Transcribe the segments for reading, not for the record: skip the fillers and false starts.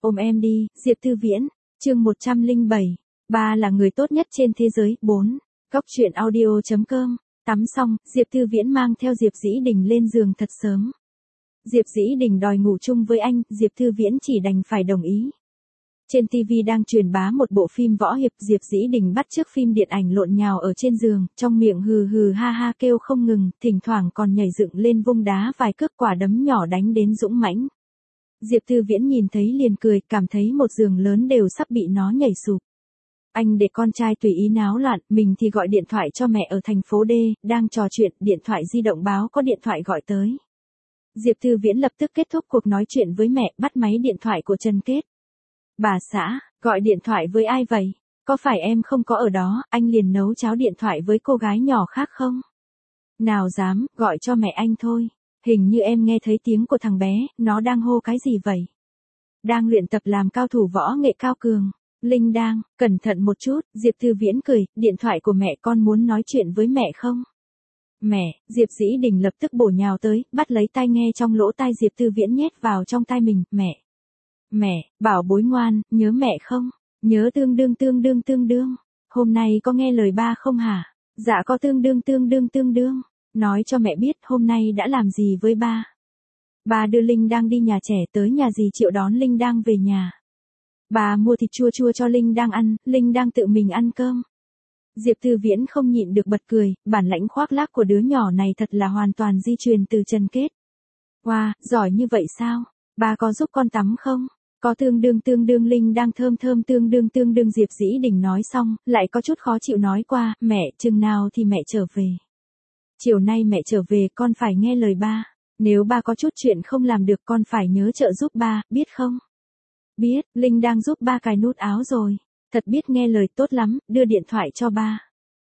Ôm em đi, Diệp Tư Viễn, chương 107. Ba là người tốt nhất trên thế giới. 4. Góc truyện audio.com. Tắm xong, Diệp Tư Viễn mang theo Diệp Dĩ Đình lên giường thật sớm. Diệp Dĩ Đình đòi ngủ chung với anh, Diệp Tư Viễn chỉ đành phải đồng ý. Trên TV đang truyền bá một bộ phim võ hiệp, Diệp Dĩ Đình bắt chước phim điện ảnh lộn nhào ở trên giường, trong miệng hừ hừ ha ha kêu không ngừng, thỉnh thoảng còn nhảy dựng lên vung đá vài cước quả đấm nhỏ đánh đến dũng mãnh. Diệp Tư Viễn nhìn thấy liền cười, cảm thấy một giường lớn đều sắp bị nó nhảy sụp. Anh để con trai tùy ý náo loạn, mình thì gọi điện thoại cho mẹ ở thành phố D, đang trò chuyện, điện thoại di động báo có điện thoại gọi tới. Diệp Tư Viễn lập tức kết thúc cuộc nói chuyện với mẹ, bắt máy điện thoại của Trần Kết. Bà xã, gọi điện thoại với ai vậy? Có phải em không có ở đó, anh liền nấu cháo điện thoại với cô gái nhỏ khác không? Nào dám, gọi cho mẹ anh thôi. Hình như em nghe thấy tiếng của thằng bé, nó đang hô cái gì vậy? Đang luyện tập làm cao thủ võ nghệ cao cường. Linh đang, cẩn thận một chút, Diệp Tư Viễn cười, điện thoại của mẹ con muốn nói chuyện với mẹ không? Mẹ, Diệp Dĩ Đình lập tức bổ nhào tới, bắt lấy tai nghe trong lỗ tai Diệp Tư Viễn nhét vào trong tai mình, mẹ. Mẹ, bảo bối ngoan, nhớ mẹ không? Nhớ tương đương. Hôm nay có nghe lời ba không hả? Dạ có tương đương. Nói cho mẹ biết hôm nay đã làm gì với ba. Ba đưa Linh đang đi nhà trẻ, tới nhà dì Triệu đón Linh đang về nhà. Bà mua thịt chua chua cho Linh đang ăn, Linh đang tự mình ăn cơm. Diệp Tư Viễn không nhịn được bật cười, bản lãnh khoác lác của đứa nhỏ này thật là hoàn toàn di truyền từ Trần Kết. Wow, giỏi như vậy sao? Ba có giúp con tắm không? Có tương đương Linh đang thơm tương đương Diệp Dĩ Đình nói xong, lại có chút khó chịu nói qua, mẹ, chừng nào thì mẹ trở về. Chiều nay mẹ trở về con phải nghe lời ba, nếu ba có chút chuyện không làm được con phải nhớ trợ giúp ba, biết không? Biết, Linh đang giúp ba cài nút áo rồi, thật biết nghe lời tốt lắm, đưa điện thoại cho ba.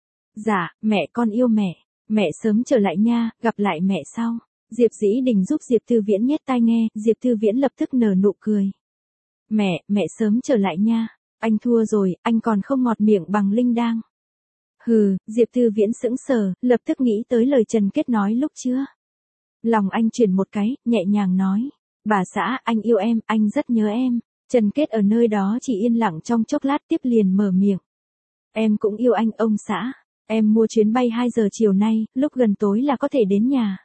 Dạ, mẹ con yêu mẹ sớm trở lại nha, gặp lại mẹ sau. Diệp Dĩ Đình giúp Diệp Tư Viễn nhét tai nghe, Diệp Tư Viễn lập tức nở nụ cười. Mẹ sớm trở lại nha, anh thua rồi, anh còn không ngọt miệng bằng Linh đang. Hừ, Diệp Tư Viễn sững sờ, lập tức nghĩ tới lời Trần Kết nói lúc chưa. Lòng anh chuyển một cái, nhẹ nhàng nói. Bà xã, anh yêu em, anh rất nhớ em. Trần Kết ở nơi đó chỉ yên lặng trong chốc lát tiếp liền mở miệng. Em cũng yêu anh ông xã. Em mua chuyến bay 2 giờ chiều nay, lúc gần tối là có thể đến nhà.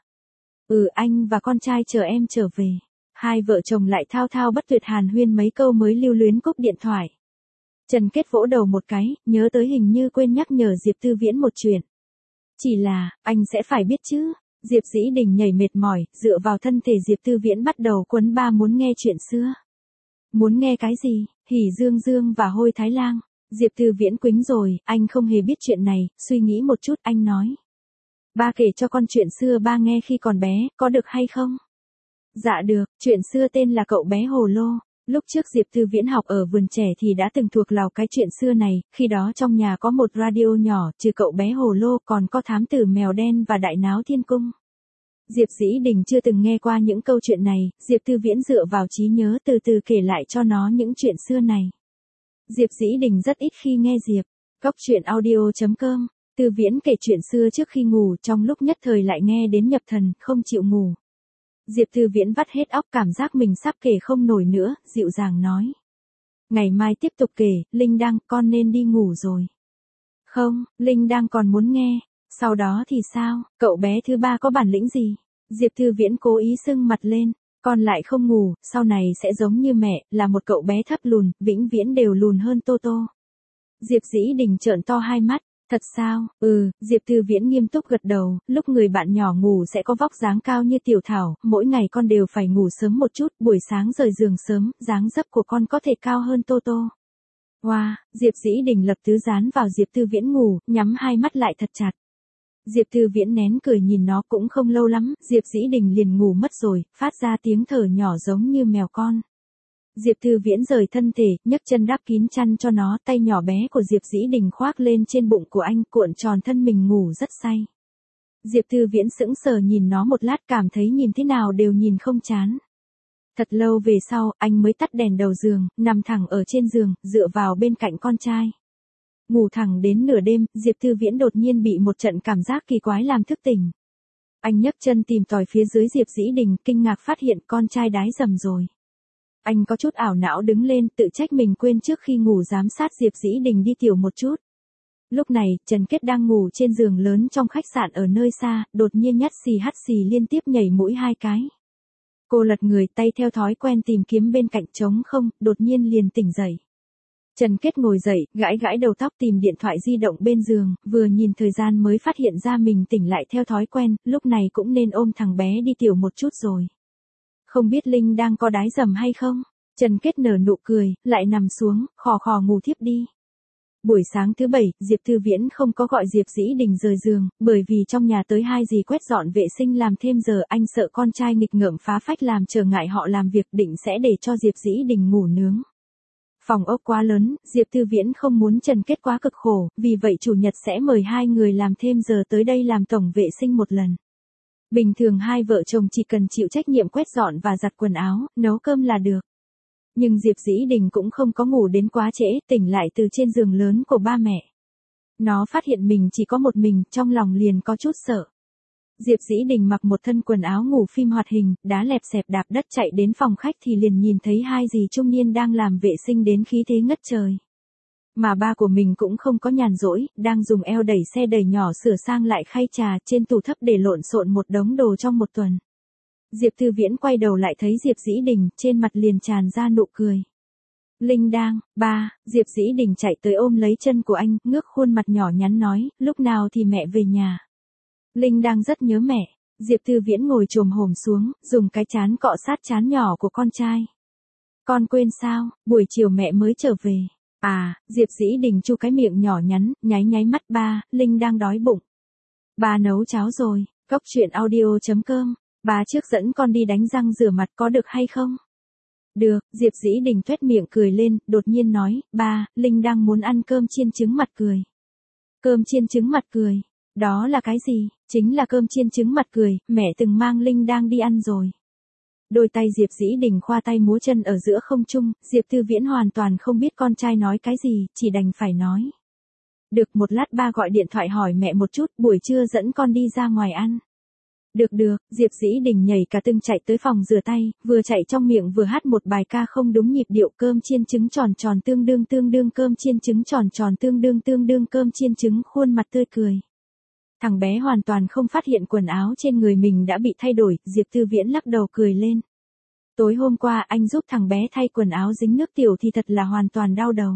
Anh và con trai chờ em trở về. Hai vợ chồng lại thao thao bất tuyệt hàn huyên mấy câu mới lưu luyến cúp điện thoại. Trần Kết vỗ đầu một cái, nhớ tới hình như quên nhắc nhở Diệp Tư Viễn một chuyện. Chỉ là, anh sẽ phải biết chứ. Diệp Dĩ Đình nhảy mệt mỏi, dựa vào thân thể Diệp Tư Viễn bắt đầu quấn ba muốn nghe chuyện xưa. Muốn nghe cái gì? Hỉ Dương và Hôi Thái Lang. Diệp Tư Viễn quĩnh rồi, anh không hề biết chuyện này, suy nghĩ một chút anh nói. Ba kể cho con chuyện xưa ba nghe khi còn bé, có được hay không? Dạ được, chuyện xưa tên là Cậu bé Hồ Lô. Lúc trước Diệp Tư Viễn học ở vườn trẻ thì đã từng thuộc lòng cái chuyện xưa này, khi đó trong nhà có một radio nhỏ, trừ Cậu bé Hồ Lô còn có Thám tử Mèo Đen và Đại Náo Thiên Cung. Diệp Dĩ Đình chưa từng nghe qua những câu chuyện này, Diệp Tư Viễn dựa vào trí nhớ từ từ kể lại cho nó những chuyện xưa này. Diệp Dĩ Đình rất ít khi nghe Diệp. Góc truyện audio.com. Tư Viễn kể chuyện xưa trước khi ngủ, trong lúc nhất thời lại nghe đến nhập thần, không chịu ngủ. Diệp Tư Viễn vắt hết óc, cảm giác mình sắp kể không nổi nữa, dịu dàng nói. Ngày mai tiếp tục kể, Linh đang, con nên đi ngủ rồi. Không, Linh đang còn muốn nghe. Sau đó thì sao, cậu bé thứ ba có bản lĩnh gì? Diệp Tư Viễn cố ý sưng mặt lên. Con lại không ngủ, sau này sẽ giống như mẹ, là một cậu bé thấp lùn, vĩnh viễn đều lùn hơn Toto. Diệp Dĩ Đình trợn to hai mắt. Thật sao? Diệp Tư Viễn nghiêm túc gật đầu, lúc người bạn nhỏ ngủ sẽ có vóc dáng cao như tiểu thảo, mỗi ngày con đều phải ngủ sớm một chút, buổi sáng rời giường sớm, dáng dấp của con có thể cao hơn Toto. Wow, Diệp Dĩ Đình lập tứ dán vào Diệp Tư Viễn ngủ, nhắm hai mắt lại thật chặt. Diệp Tư Viễn nén cười nhìn nó, cũng không lâu lắm, Diệp Dĩ Đình liền ngủ mất rồi, phát ra tiếng thở nhỏ giống như mèo con. Diệp Tư Viễn rời thân thể, nhấc chân đắp kín chăn cho nó, tay nhỏ bé của Diệp Dĩ Đình khoác lên trên bụng của anh, cuộn tròn thân mình ngủ rất say. Diệp Tư Viễn sững sờ nhìn nó một lát, cảm thấy nhìn thế nào đều nhìn không chán. Thật lâu về sau, anh mới tắt đèn đầu giường, nằm thẳng ở trên giường, dựa vào bên cạnh con trai. Ngủ thẳng đến nửa đêm, Diệp Tư Viễn đột nhiên bị một trận cảm giác kỳ quái làm thức tỉnh. Anh nhấc chân tìm tòi phía dưới Diệp Dĩ Đình, kinh ngạc phát hiện con trai đái dầm rồi. Anh có chút ảo não đứng lên, tự trách mình quên trước khi ngủ giám sát Diệp Dĩ Đình đi tiểu một chút. Lúc này, Trần Kết đang ngủ trên giường lớn trong khách sạn ở nơi xa, đột nhiên hắt xì liên tiếp nhảy mũi 2 cái. Cô lật người, tay theo thói quen tìm kiếm bên cạnh trống không, đột nhiên liền tỉnh dậy. Trần Kết ngồi dậy, gãi gãi đầu tóc tìm điện thoại di động bên giường, vừa nhìn thời gian mới phát hiện ra mình tỉnh lại theo thói quen, lúc này cũng nên ôm thằng bé đi tiểu một chút rồi. Không biết Linh đang có đái dầm hay không? Trần Kết nở nụ cười, lại nằm xuống, khò khò ngủ thiếp đi. Buổi sáng thứ 7, Diệp Thư Viễn không có gọi Diệp Dĩ Đình rời giường, bởi vì trong nhà tới 2 dì quét dọn vệ sinh làm thêm giờ, anh sợ con trai nghịch ngợm phá phách làm trở ngại họ làm việc, định sẽ để cho Diệp Dĩ Đình ngủ nướng. Phòng ốc quá lớn, Diệp Thư Viễn không muốn Trần Kết quá cực khổ, vì vậy chủ nhật sẽ mời 2 người làm thêm giờ tới đây làm tổng vệ sinh một lần. Bình thường 2 vợ chồng chỉ cần chịu trách nhiệm quét dọn và giặt quần áo, nấu cơm là được. Nhưng Diệp Dĩ Đình cũng không có ngủ đến quá trễ, tỉnh lại từ trên giường lớn của ba mẹ. Nó phát hiện mình chỉ có một mình, trong lòng liền có chút sợ. Diệp Dĩ Đình mặc một thân quần áo ngủ phim hoạt hình, đá lẹp xẹp đạp đất chạy đến phòng khách thì liền nhìn thấy 2 dì trung niên đang làm vệ sinh đến khí thế ngất trời. Mà ba của mình cũng không có nhàn rỗi, đang dùng eo đẩy xe đẩy nhỏ sửa sang lại khay trà, trên tủ thấp để lộn xộn một đống đồ trong một tuần. Diệp Thư Viễn quay đầu lại thấy Diệp Dĩ Đình, trên mặt liền tràn ra nụ cười. Linh đang, ba, Diệp Dĩ Đình chạy tới ôm lấy chân của anh, ngước khuôn mặt nhỏ nhắn nói, lúc nào thì mẹ về nhà. Linh đang rất nhớ mẹ. Diệp Thư Viễn ngồi chồm hổm xuống, dùng cái trán cọ sát trán nhỏ của con trai. Con quên sao, buổi chiều mẹ mới trở về. À, Diệp Dĩ Đình chu cái miệng nhỏ nhắn, nháy mắt, ba, Linh đang đói bụng. Ba nấu cháo rồi, Cóc Truyện Audio.com. Ba trước dẫn con đi đánh răng rửa mặt có được hay không? Được, Diệp Dĩ Đình tuét miệng cười lên, đột nhiên nói, ba, Linh đang muốn ăn cơm chiên trứng mặt cười. Cơm chiên trứng mặt cười, đó là cái gì? Chính là cơm chiên trứng mặt cười, mẹ từng mang Linh đang đi ăn rồi. Đôi tay Diệp Dĩ Đình khoa tay múa chân ở giữa không trung, Diệp Thư Viễn hoàn toàn không biết con trai nói cái gì, chỉ đành phải nói. Được, một lát ba gọi điện thoại hỏi mẹ một chút, buổi trưa dẫn con đi ra ngoài ăn. Được, Diệp Dĩ Đình nhảy cả tưng chạy tới phòng rửa tay, vừa chạy trong miệng vừa hát một bài ca không đúng nhịp điệu, cơm chiên trứng tròn tròn tương đương cơm chiên trứng tròn tròn tương đương cơm chiên trứng, khuôn mặt tươi cười. Thằng bé hoàn toàn không phát hiện quần áo trên người mình đã bị thay đổi, Diệp Thư Viễn lắc đầu cười lên. Tối hôm qua anh giúp thằng bé thay quần áo dính nước tiểu thì thật là hoàn toàn đau đầu.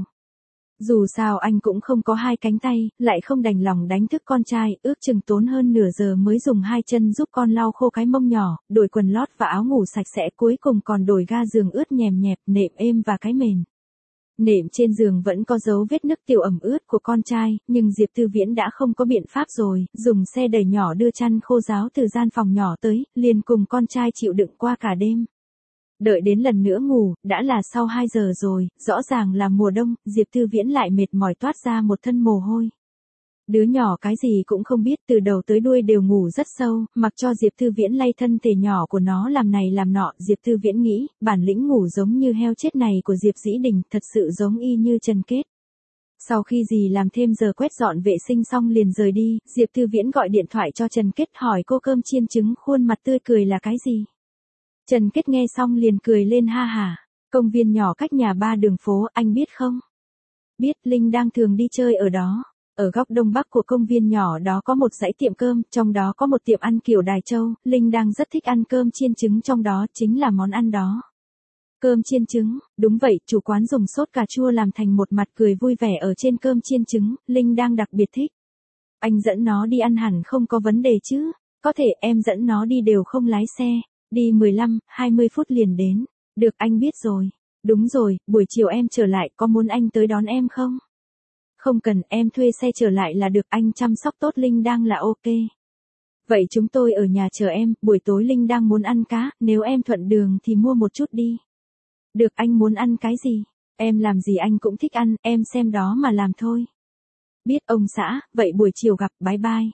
Dù sao anh cũng không có 2 cánh tay, lại không đành lòng đánh thức con trai, ước chừng tốn hơn nửa giờ mới dùng 2 chân giúp con lau khô cái mông nhỏ, đổi quần lót và áo ngủ sạch sẽ, cuối cùng còn đổi ga giường ướt nhèm nhẹp, nệm êm và cái mền. Nệm trên giường vẫn có dấu vết nước tiểu ẩm ướt của con trai, nhưng Diệp Thư Viễn đã không có biện pháp rồi, dùng xe đẩy nhỏ đưa chăn khô ráo từ gian phòng nhỏ tới, liền cùng con trai chịu đựng qua cả đêm. Đợi đến lần nữa ngủ, đã là sau 2 giờ rồi, rõ ràng là mùa đông, Diệp Thư Viễn lại mệt mỏi toát ra một thân mồ hôi. Đứa nhỏ cái gì cũng không biết, từ đầu tới đuôi đều ngủ rất sâu, mặc cho Diệp Thư Viễn lay thân thể nhỏ của nó làm này làm nọ, Diệp Thư Viễn nghĩ, bản lĩnh ngủ giống như heo chết này của Diệp Dĩ Đình, thật sự giống y như Trần Kết. Sau khi dì làm thêm giờ quét dọn vệ sinh xong liền rời đi, Diệp Thư Viễn gọi điện thoại cho Trần Kết hỏi cô cơm chiên trứng khuôn mặt tươi cười là cái gì. Trần Kết nghe xong liền cười lên ha hả. Công viên nhỏ cách nhà 3 đường phố, anh biết không? Biết, Linh đang thường đi chơi ở đó. Ở góc đông bắc của công viên nhỏ đó có một dãy tiệm cơm, trong đó có một tiệm ăn kiểu Đài Châu, Linh đang rất thích ăn cơm chiên trứng, trong đó chính là món ăn đó. Cơm chiên trứng, đúng vậy, chủ quán dùng sốt cà chua làm thành một mặt cười vui vẻ ở trên cơm chiên trứng, Linh đang đặc biệt thích. Anh dẫn nó đi ăn hẳn không có vấn đề chứ? Có thể em dẫn nó đi đều không lái xe. Đi 15-20 phút liền đến. Được, anh biết rồi. Đúng rồi, buổi chiều em trở lại, có muốn anh tới đón em không? Không cần, em thuê xe trở lại là được, anh chăm sóc tốt Linh đang là ok. Vậy chúng tôi ở nhà chờ em, buổi tối Linh đang muốn ăn cá, nếu em thuận đường thì mua một chút đi. Được, anh muốn ăn cái gì? Em làm gì anh cũng thích ăn, em xem đó mà làm thôi. Biết ông xã, vậy buổi chiều gặp, bye bye.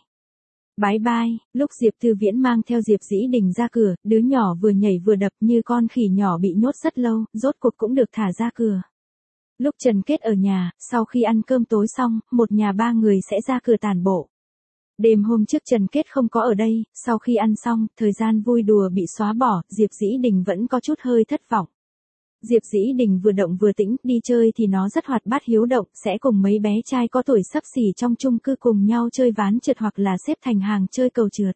Bye bye, lúc Diệp Thư Viễn mang theo Diệp Dĩ Đình ra cửa, đứa nhỏ vừa nhảy vừa đập như con khỉ nhỏ bị nhốt rất lâu, rốt cuộc cũng được thả ra cửa. Lúc Trần Kết ở nhà, sau khi ăn cơm tối xong, một nhà 3 người sẽ ra cửa tản bộ. Đêm hôm trước Trần Kết không có ở đây, sau khi ăn xong, thời gian vui đùa bị xóa bỏ, Diệp Dĩ Đình vẫn có chút hơi thất vọng. Diệp Dĩ Đình vừa động vừa tĩnh, đi chơi thì nó rất hoạt bát hiếu động, sẽ cùng mấy bé trai có tuổi xấp xỉ trong chung cư cùng nhau chơi ván trượt hoặc là xếp thành hàng chơi cầu trượt.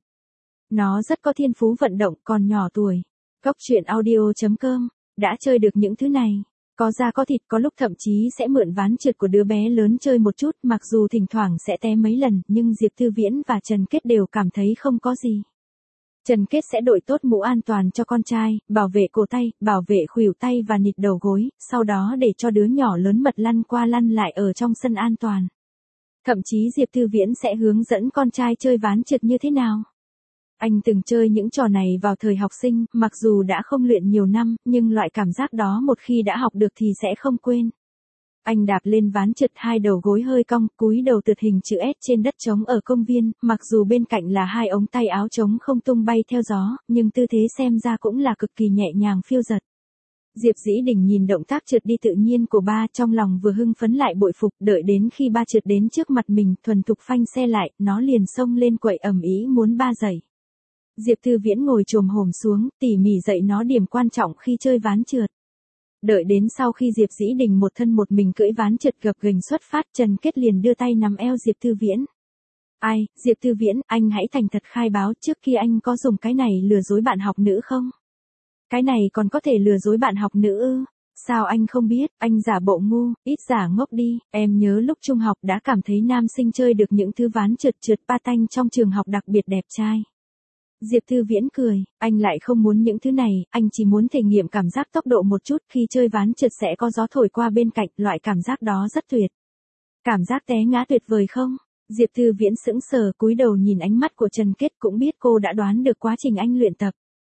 Nó rất có thiên phú vận động, còn nhỏ tuổi. Cốc truyện audio.com, đã chơi được những thứ này. Có da có thịt, có lúc thậm chí sẽ mượn ván trượt của đứa bé lớn chơi một chút, mặc dù thỉnh thoảng sẽ té mấy lần, nhưng Diệp Thư Viễn và Trần Kết đều cảm thấy không có gì. Trần Kết sẽ đội tốt mũ an toàn cho con trai, bảo vệ cổ tay, bảo vệ khuỷu tay và nịt đầu gối, sau đó để cho đứa nhỏ lớn mật lăn qua lăn lại ở trong sân an toàn. Thậm chí Diệp Thư Viễn sẽ hướng dẫn con trai chơi ván trượt như thế nào. Anh từng chơi những trò này vào thời học sinh, mặc dù đã không luyện nhiều năm, nhưng loại cảm giác đó một khi đã học được thì sẽ không quên. Anh đạp lên ván trượt, hai đầu gối hơi cong, cúi đầu tượt hình chữ S trên đất trống ở công viên, mặc dù bên cạnh là hai ống tay áo trống không tung bay theo gió, nhưng tư thế xem ra cũng là cực kỳ nhẹ nhàng phiêu dật. Diệp Dĩ Đình nhìn động tác trượt đi tự nhiên của ba, trong lòng vừa hưng phấn lại bội phục, đợi đến khi ba trượt đến trước mặt mình, thuần thục phanh xe lại, nó liền xông lên quậy ầm ĩ muốn ba dậy. Diệp Thư Viễn ngồi chồm hổm xuống, tỉ mỉ dạy nó điểm quan trọng khi chơi ván trượt. Đợi đến sau khi Diệp Dĩ Đình một thân một mình cưỡi ván trượt gập ghềnh xuất phát, Trần Kết liền đưa tay nắm eo Diệp Thư Viễn. Ai, Diệp Thư Viễn, anh hãy thành thật khai báo, trước kia anh có dùng cái này lừa dối bạn học nữ không? Cái này còn có thể lừa dối bạn học nữ ư? Sao anh không biết, anh giả bộ ngu, ít giả ngốc đi, em nhớ lúc trung học đã cảm thấy nam sinh chơi được những thứ ván trượt trượt patin trong trường học đặc biệt đẹp trai. Diệp Thư Viễn cười, anh lại không muốn những thứ này, anh chỉ muốn thể nghiệm cảm giác tốc độ một chút, khi chơi ván trượt sẽ có gió thổi qua bên cạnh, loại cảm giác đó rất tuyệt. Cảm giác té ngã tuyệt vời không? Diệp Thư Viễn sững sờ, cúi đầu nhìn ánh mắt của Trần Kết, cũng biết cô đã đoán được quá trình anh luyện tập.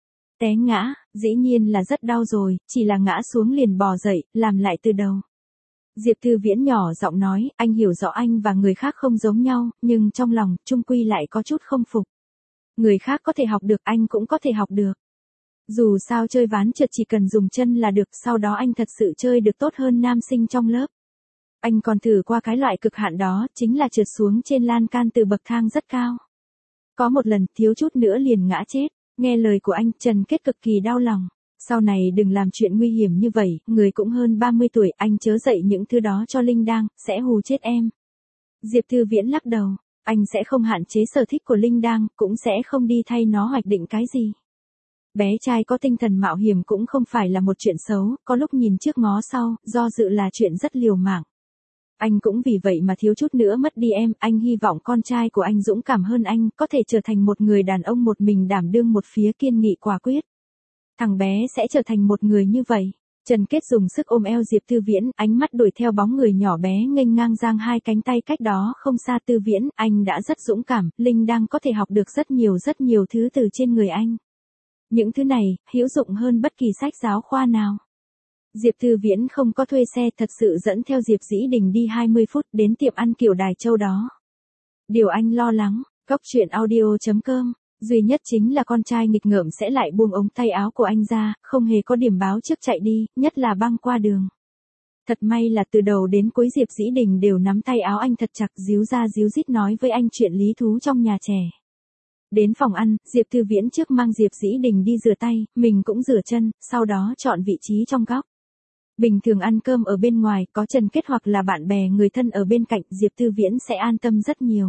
Té ngã, dĩ nhiên là rất đau rồi, chỉ là ngã xuống liền bò dậy, làm lại từ đầu. Diệp Thư Viễn nhỏ giọng nói, anh hiểu rõ anh và người khác không giống nhau, nhưng trong lòng, chung quy lại có chút không phục. Người khác có thể học được, anh cũng có thể học được. Dù sao chơi ván trượt chỉ cần dùng chân là được, sau đó anh thật sự chơi được tốt hơn nam sinh trong lớp. Anh còn thử qua cái loại cực hạn đó, chính là trượt xuống trên lan can từ bậc thang rất cao. Có một lần, thiếu chút nữa liền ngã chết. Nghe lời của anh, Trần Kết cực kỳ đau lòng. Sau này đừng làm chuyện nguy hiểm như vậy, người cũng hơn 30 tuổi, anh chớ dạy những thứ đó cho Linh Đang, sẽ hù chết em. Diệp Thư Viễn lắc đầu, anh sẽ không hạn chế sở thích của Linh Đang, cũng sẽ không đi thay nó hoạch định cái gì. Bé trai có tinh thần mạo hiểm cũng không phải là một chuyện xấu, có lúc nhìn trước ngó sau, do dự là chuyện rất liều mạng. Anh cũng vì vậy mà thiếu chút nữa mất đi em, anh hy vọng con trai của anh dũng cảm hơn anh, có thể trở thành một người đàn ông một mình đảm đương một phía, kiên nghị quả quyết. Thằng bé sẽ trở thành một người như vậy. Trần Kết dùng sức ôm eo Diệp Thư Viễn, ánh mắt đuổi theo bóng người nhỏ bé nghênh ngang giang hai cánh tay cách đó không xa. Thư Viễn, anh đã rất dũng cảm, Linh đang có thể học được rất nhiều thứ từ trên người anh. Những thứ này, hữu dụng hơn bất kỳ sách giáo khoa nào. Diệp Thư Viễn không có thuê xe, thật sự dẫn theo Diệp Dĩ Đình đi 20 phút đến tiệm ăn kiểu Đài Châu đó. Điều anh lo lắng, cốc truyện audio.com, duy nhất chính là con trai nghịch ngợm sẽ lại buông ống tay áo của anh ra, không hề có điểm báo trước chạy đi, nhất là băng qua đường. Thật may là từ đầu đến cuối Diệp Dĩ Đình đều nắm tay áo anh thật chặt, díu ra díu dít nói với anh chuyện lý thú trong nhà trẻ. Đến phòng ăn, Diệp Thư Viễn trước mang Diệp Dĩ Đình đi rửa tay, mình cũng rửa chân, sau đó chọn vị trí trong góc. Bình thường ăn cơm ở bên ngoài, có Trần Kết hoặc là bạn bè người thân ở bên cạnh, Diệp Thư Viễn sẽ an tâm rất nhiều.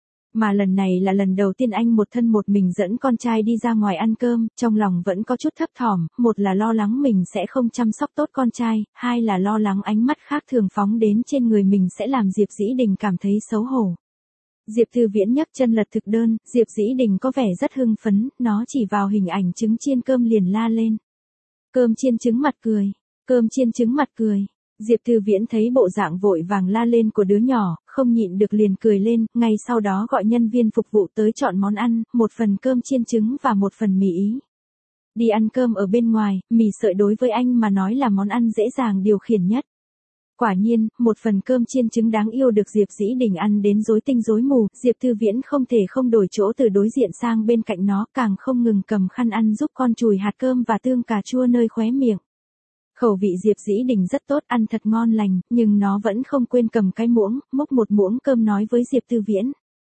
Mà lần này là lần đầu tiên anh một thân một mình dẫn con trai đi ra ngoài ăn cơm, trong lòng vẫn có chút thấp thỏm, một là lo lắng mình sẽ không chăm sóc tốt con trai, hai là lo lắng ánh mắt khác thường phóng đến trên người mình sẽ làm Diệp Dĩ Đình cảm thấy xấu hổ. Diệp Thư Viễn nhấc chân lật thực đơn, Diệp Dĩ Đình có vẻ rất hưng phấn, nó chỉ vào hình ảnh trứng chiên cơm liền la lên. Cơm chiên trứng mặt cười. Cơm chiên trứng mặt cười. Diệp Thư Viễn thấy bộ dạng vội vàng la lên của đứa nhỏ, không nhịn được liền cười lên, ngay sau đó gọi nhân viên phục vụ tới chọn món ăn, một phần cơm chiên trứng và một phần mì Ý. Đi ăn cơm ở bên ngoài, mì sợi đối với anh mà nói là món ăn dễ dàng điều khiển nhất. Quả nhiên, một phần cơm chiên trứng đáng yêu được Diệp Dĩ Đình ăn đến rối tinh rối mù, Diệp Thư Viễn không thể không đổi chỗ từ đối diện sang bên cạnh nó, càng không ngừng cầm khăn ăn giúp con chùi hạt cơm và tương cà chua nơi khóe miệng. Khẩu vị Diệp Dĩ Đình rất tốt, ăn thật ngon lành, nhưng nó vẫn không quên cầm cái muỗng, múc một muỗng cơm nói với Diệp Thư Viễn.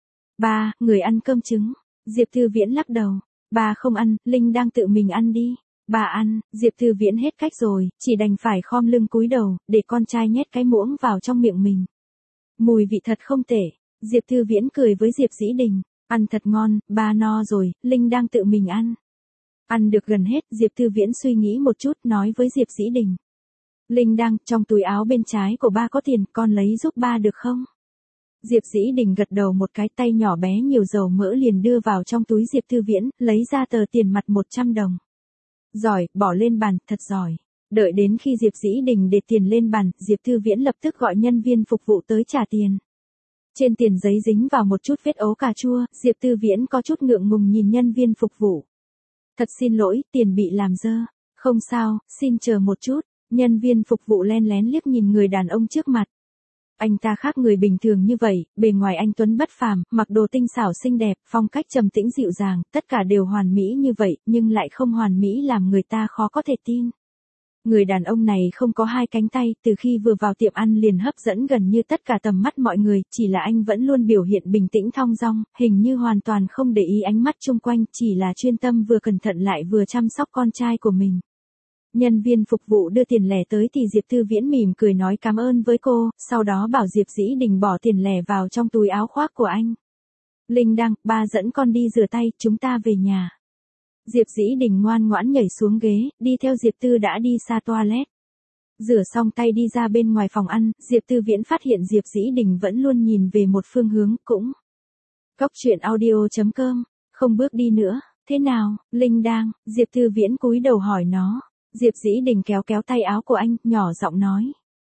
Ba, người ăn cơm trứng. Diệp Thư Viễn lắc đầu. Ba không ăn, Linh đang tự mình ăn đi. Bà ăn, Diệp Thư Viễn hết cách rồi, chỉ đành phải khom lưng cúi đầu, để con trai nhét cái muỗng vào trong miệng mình. Mùi vị thật không tệ. Diệp Thư Viễn cười với Diệp Dĩ Đình. Ăn thật ngon, ba no rồi, Linh đang tự mình ăn. Ăn được gần hết, Diệp Thư Viễn suy nghĩ một chút nói với Diệp Dĩ Đình. Linh đang, trong túi áo bên trái của ba có tiền, con lấy giúp ba được không? Diệp Dĩ Đình gật đầu một cái, tay nhỏ bé nhiều dầu mỡ liền đưa vào trong túi Diệp Thư Viễn, lấy ra tờ tiền mặt 100 đồng. Giỏi, bỏ lên bàn, thật giỏi. Đợi đến khi Diệp Dĩ Đình để tiền lên bàn, Diệp Thư Viễn lập tức gọi nhân viên phục vụ tới trả tiền. Trên tiền giấy dính vào một chút vết ấu cà chua, Diệp Thư Viễn có chút ngượng ngùng nhìn nhân viên phục vụ. Thật xin lỗi, tiền bị làm dơ. Không sao, xin chờ một chút. Nhân viên phục vụ len lén liếc nhìn người đàn ông trước mặt. Anh ta khác người bình thường như vậy, bề ngoài anh tuấn bất phàm, mặc đồ tinh xảo xinh đẹp, phong cách trầm tĩnh dịu dàng, tất cả đều hoàn mỹ như vậy, nhưng lại không hoàn mỹ làm người ta khó có thể tin. Người đàn ông này không có hai cánh tay, từ khi vừa vào tiệm ăn liền hấp dẫn gần như tất cả tầm mắt mọi người, chỉ là anh vẫn luôn biểu hiện bình tĩnh thong dong, hình như hoàn toàn không để ý ánh mắt chung quanh, chỉ là chuyên tâm vừa cẩn thận lại vừa chăm sóc con trai của mình. Nhân viên phục vụ đưa tiền lẻ tới thì Diệp Thư Viễn mỉm cười nói cảm ơn với cô, sau đó bảo Diệp Dĩ Đình bỏ tiền lẻ vào trong túi áo khoác của anh. Linh đang, ba dẫn con đi rửa tay, chúng ta về nhà. Diệp Dĩ Đình ngoan ngoãn nhảy xuống ghế, đi theo Diệp Tư đã đi xa toilet. Rửa xong tay đi ra bên ngoài phòng ăn, Diệp Thư Viễn phát hiện Diệp Dĩ Đình vẫn luôn nhìn về một phương hướng, cũng. Cóc truyện audio.com, không bước đi nữa, thế nào, Linh đang, Diệp Thư Viễn cúi đầu hỏi nó. Diệp Dĩ Đình kéo kéo tay áo của anh, nhỏ giọng nói.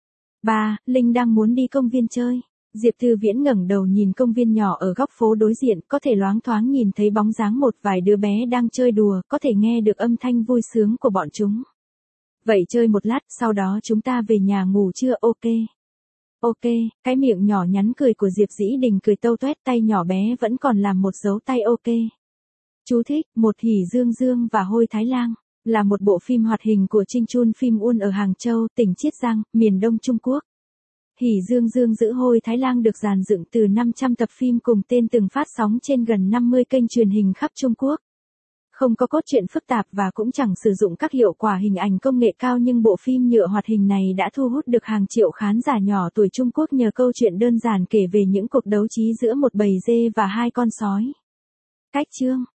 Ba, Linh đang muốn đi công viên chơi. Diệp Thư Viễn ngẩng đầu nhìn công viên nhỏ ở góc phố đối diện, có thể loáng thoáng nhìn thấy bóng dáng một vài đứa bé đang chơi đùa, có thể nghe được âm thanh vui sướng của bọn chúng. Vậy chơi một lát, sau đó chúng ta về nhà ngủ chưa, ok? Ok, cái miệng nhỏ nhắn cười của Diệp Dĩ Đình cười tâu toét, tay nhỏ bé vẫn còn làm một dấu tay ok. Chú thích, một Hỉ Dương Dương và Hôi Thái Lang. Là một bộ phim hoạt hình của Trinh Chun Phim Un ở Hàng Châu, tỉnh Chiết Giang, miền Đông Trung Quốc. Hỉ Dương Dương giữ Hôi Thái Lang được dàn dựng từ 500 tập phim cùng tên từng phát sóng trên gần 50 kênh truyền hình khắp Trung Quốc. Không có cốt truyện phức tạp và cũng chẳng sử dụng các hiệu quả hình ảnh công nghệ cao nhưng bộ phim nhựa hoạt hình này đã thu hút được hàng triệu khán giả nhỏ tuổi Trung Quốc nhờ câu chuyện đơn giản kể về những cuộc đấu trí giữa một bầy dê và hai con sói. Cách chương